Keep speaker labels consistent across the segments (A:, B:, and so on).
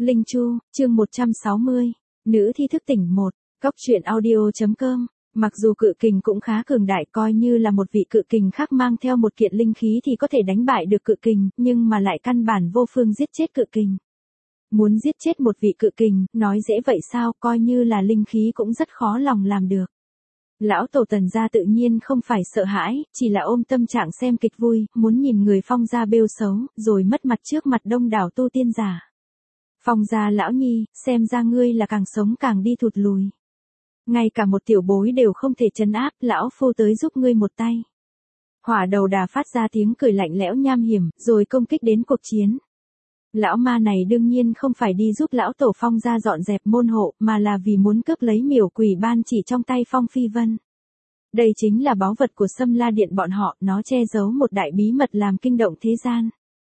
A: Linh Chu, chương 160. Nữ thi thức tỉnh 1. Góc truyện audio.com. Mặc dù cự kình cũng khá cường đại, coi như là một vị cự kình khác mang theo một kiện linh khí thì có thể đánh bại được cự kình, nhưng mà lại căn bản vô phương giết chết cự kình. Muốn giết chết một vị cự kình, nói dễ vậy sao, coi như là linh khí cũng rất khó lòng làm được. Lão tổ Tần gia tự nhiên không phải sợ hãi, chỉ là ôm tâm trạng xem kịch vui, muốn nhìn người Phong gia bêu xấu, rồi mất mặt trước mặt đông đảo tu tiên giả. Phong gia lão nhi, xem ra ngươi là càng sống càng đi thụt lùi. Ngay cả một tiểu bối đều không thể trấn áp, lão phu tới giúp ngươi một tay. Hỏa đầu đà phát ra tiếng cười lạnh lẽo nham hiểm, rồi công kích đến cuộc chiến. Lão ma này đương nhiên không phải đi giúp lão tổ Phong gia dọn dẹp môn hộ, mà là vì muốn cướp lấy miểu quỷ ban chỉ trong tay Phong Phi Vân. Đây chính là báu vật của Sâm La Điện bọn họ, nó che giấu một đại bí mật làm kinh động thế gian.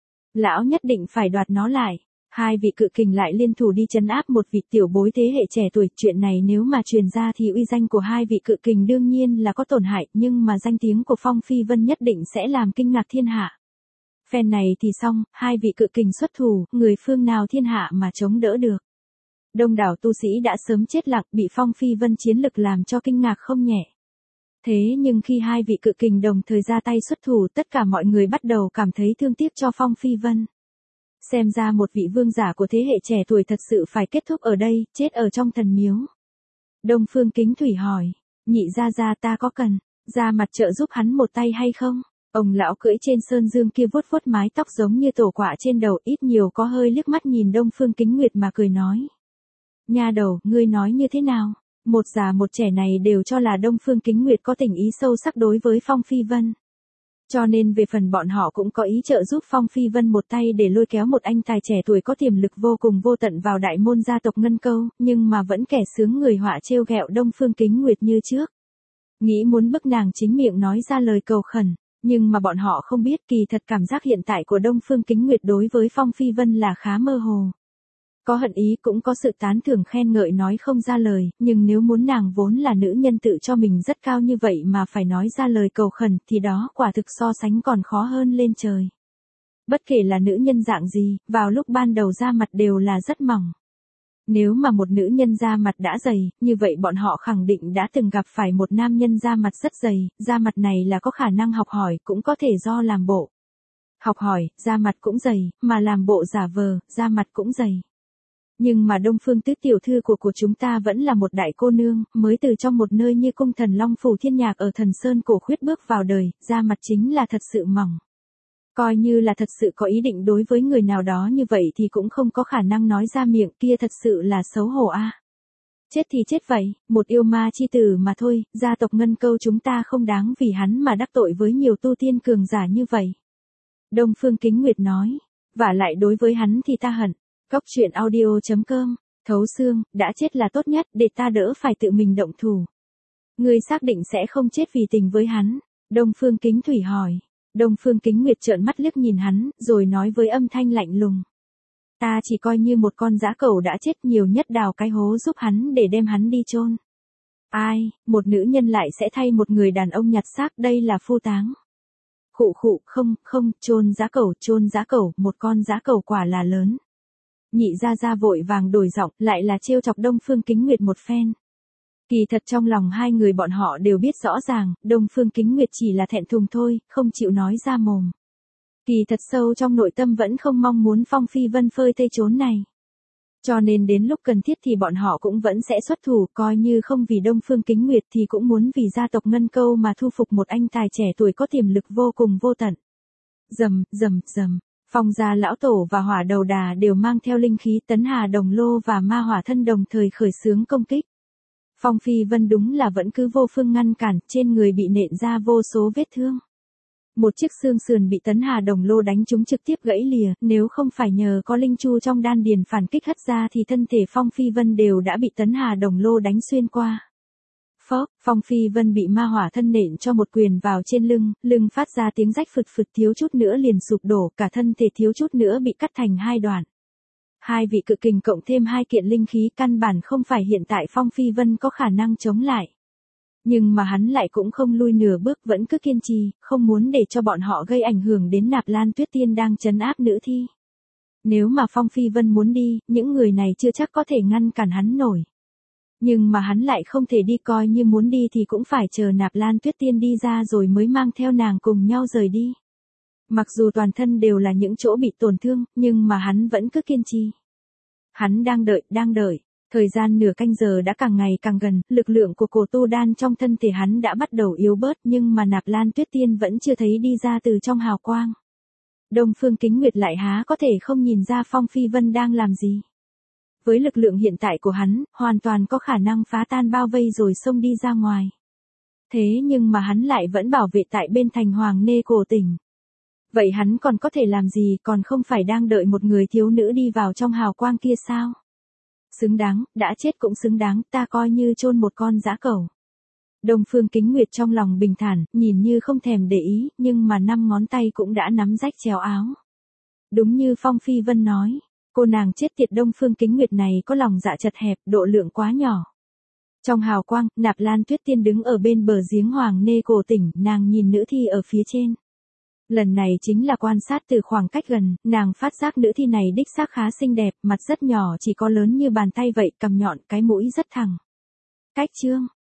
A: Lão nhất định phải đoạt nó lại. Hai vị cự kình lại liên thủ đi trấn áp một vị tiểu bối thế hệ trẻ tuổi. Chuyện này nếu mà truyền ra thì uy danh của hai vị cự kình đương nhiên là có tổn hại, nhưng mà danh tiếng của Phong Phi Vân nhất định sẽ làm kinh ngạc thiên hạ. Phen này thì xong, hai vị cự kình xuất thủ, người phương nào thiên hạ mà chống đỡ được. Đông đảo tu sĩ đã sớm chết lặng, bị Phong Phi Vân chiến lực làm cho kinh ngạc không nhẹ. Thế nhưng khi hai vị cự kình đồng thời ra tay xuất thủ, tất cả mọi người bắt đầu cảm thấy thương tiếc cho Phong Phi Vân. Xem ra một vị vương giả của thế hệ trẻ tuổi thật sự phải kết thúc ở đây, chết ở trong thần miếu. Đông Phương Kính Thủy hỏi, nhị gia ta có cần ra mặt trợ giúp hắn một tay hay không? Ông lão cưỡi trên sơn dương kia vuốt vuốt mái tóc giống như tổ quạ trên đầu, ít nhiều có hơi liếc mắt nhìn Đông Phương Kính Nguyệt mà cười nói. Nha đầu, ngươi nói như thế nào? Một già một trẻ này đều cho là Đông Phương Kính Nguyệt có tình ý sâu sắc đối với Phong Phi Vân. Cho nên về phần bọn họ cũng có ý trợ giúp Phong Phi Vân một tay để lôi kéo một anh tài trẻ tuổi có tiềm lực vô cùng vô tận vào đại môn gia tộc Ngân Câu, nhưng mà vẫn kẻ sướng người họa trêu ghẹo Đông Phương Kính Nguyệt như trước. Nghĩ muốn bức nàng chính miệng nói ra lời cầu khẩn, nhưng mà bọn họ không biết kỳ thật cảm giác hiện tại của Đông Phương Kính Nguyệt đối với Phong Phi Vân là khá mơ hồ. Có hận ý cũng có sự tán thưởng khen ngợi nói không ra lời, nhưng nếu muốn nàng vốn là nữ nhân tự cho mình rất cao như vậy mà phải nói ra lời cầu khẩn thì đó quả thực so sánh còn khó hơn lên trời. Bất kể là nữ nhân dạng gì, vào lúc ban đầu da mặt đều là rất mỏng. Nếu mà một nữ nhân da mặt đã dày, như vậy bọn họ khẳng định đã từng gặp phải một nam nhân da mặt rất dày, da mặt này là có khả năng học hỏi, cũng có thể do làm bộ. Học hỏi, da mặt cũng dày, mà làm bộ giả vờ, da mặt cũng dày. Nhưng mà Đông Phương Tứ tiểu thư của chúng ta vẫn là một đại cô nương, mới từ trong một nơi như cung thần Long Phủ Thiên Nhạc ở Thần Sơn Cổ Khuyết bước vào đời, da mặt chính là thật sự mỏng. Coi như là thật sự có ý định đối với người nào đó như vậy thì cũng không có khả năng nói ra miệng, kia thật sự là xấu hổ a. Chết thì chết vậy, một yêu ma chi tử mà thôi, gia tộc Ngân Câu chúng ta không đáng vì hắn mà đắc tội với nhiều tu tiên cường giả như vậy. Đông Phương Kính Nguyệt nói, vả lại đối với hắn thì ta hận. Góc truyện audio.com. Thấu xương, đã chết là tốt nhất, để ta đỡ phải tự mình động thủ. Ngươi xác định sẽ không chết vì tình với hắn. Đông Phương Kính Thủy hỏi. Đông Phương Kính Nguyệt trợn mắt liếc nhìn hắn, rồi nói với âm thanh lạnh lùng. Ta chỉ coi như một con dã cẩu đã chết, nhiều nhất đào cái hố giúp hắn để đem hắn đi chôn. Ai, một nữ nhân lại sẽ thay một người đàn ông nhặt xác, đây là phu táng. Khụ, không, chôn dã cẩu, một con dã cẩu quả là lớn. Nhị gia vội vàng đổi giọng, lại là trêu chọc Đông Phương Kính Nguyệt một phen. Kỳ thật trong lòng hai người bọn họ đều biết rõ ràng, Đông Phương Kính Nguyệt chỉ là thẹn thùng thôi, không chịu nói ra mồm. Kỳ thật sâu trong nội tâm vẫn không mong muốn Phong Phi Vân phơi thây trốn này. Cho nên đến lúc cần thiết thì bọn họ cũng vẫn sẽ xuất thủ, coi như không vì Đông Phương Kính Nguyệt thì cũng muốn vì gia tộc Ngân Câu mà thu phục một anh tài trẻ tuổi có tiềm lực vô cùng vô tận. Rầm. Phong gia lão tổ và hỏa đầu đà đều mang theo linh khí, Tấn Hà Đồng Lô và Ma Hỏa Thân đồng thời khởi xướng công kích. Phong Phi Vân đúng là vẫn cứ vô phương ngăn cản, trên người bị nện ra vô số vết thương. Một chiếc xương sườn bị Tấn Hà Đồng Lô đánh trúng trực tiếp gãy lìa, nếu không phải nhờ có linh chu trong đan điền phản kích hất ra thì thân thể Phong Phi Vân đều đã bị Tấn Hà Đồng Lô đánh xuyên qua. Phong Phi Vân bị Ma Hỏa Thân nện cho một quyền vào trên lưng phát ra tiếng rách phực thiếu chút nữa liền sụp đổ, cả thân thể thiếu chút nữa bị cắt thành hai đoạn. Hai vị cự kình cộng thêm hai kiện linh khí căn bản không phải hiện tại Phong Phi Vân có khả năng chống lại. Nhưng mà hắn lại cũng không lui nửa bước, vẫn cứ kiên trì, không muốn để cho bọn họ gây ảnh hưởng đến Nạp Lan Tuyết Tiên đang trấn áp nữ thi. Nếu mà Phong Phi Vân muốn đi, những người này chưa chắc có thể ngăn cản hắn nổi. Nhưng mà hắn lại không thể đi, coi như muốn đi thì cũng phải chờ Nạp Lan Tuyết Tiên đi ra rồi mới mang theo nàng cùng nhau rời đi. Mặc dù toàn thân đều là những chỗ bị tổn thương, nhưng mà hắn vẫn cứ kiên trì. Hắn đang đợi. Thời gian nửa canh giờ đã càng ngày càng gần, lực lượng của cổ tu đan trong thân thể hắn đã bắt đầu yếu bớt, nhưng mà Nạp Lan Tuyết Tiên vẫn chưa thấy đi ra từ trong hào quang. Đông Phương Kính Nguyệt lại há có thể không nhìn ra Phong Phi Vân đang làm gì. Với lực lượng hiện tại của hắn, hoàn toàn có khả năng phá tan bao vây rồi xông đi ra ngoài. Thế nhưng mà hắn lại vẫn bảo vệ tại bên thành Hoàng Nê Cổ Tỉnh. Vậy hắn còn có thể làm gì, còn không phải đang đợi một người thiếu nữ đi vào trong hào quang kia sao? Xứng đáng, đã chết cũng xứng đáng, ta coi như chôn một con dã cẩu. Đông Phương Kính Nguyệt trong lòng bình thản, nhìn như không thèm để ý, nhưng mà 5 ngón tay cũng đã nắm rách chéo áo. Đúng như Phong Phi Vân nói, cô nàng chết tiệt Đông Phương Kính Nguyệt này có lòng dạ chật hẹp, độ lượng quá nhỏ. Trong hào quang, Nạp Lan Tuyết Tiên đứng ở bên bờ giếng Hoàng Nê Cổ Tỉnh, nàng nhìn nữ thi ở phía trên. Lần này chính là quan sát từ khoảng cách gần, nàng phát giác nữ thi này đích xác khá xinh đẹp, mặt rất nhỏ chỉ có lớn như bàn tay vậy, cằm nhọn, cái mũi rất thẳng. Cách chương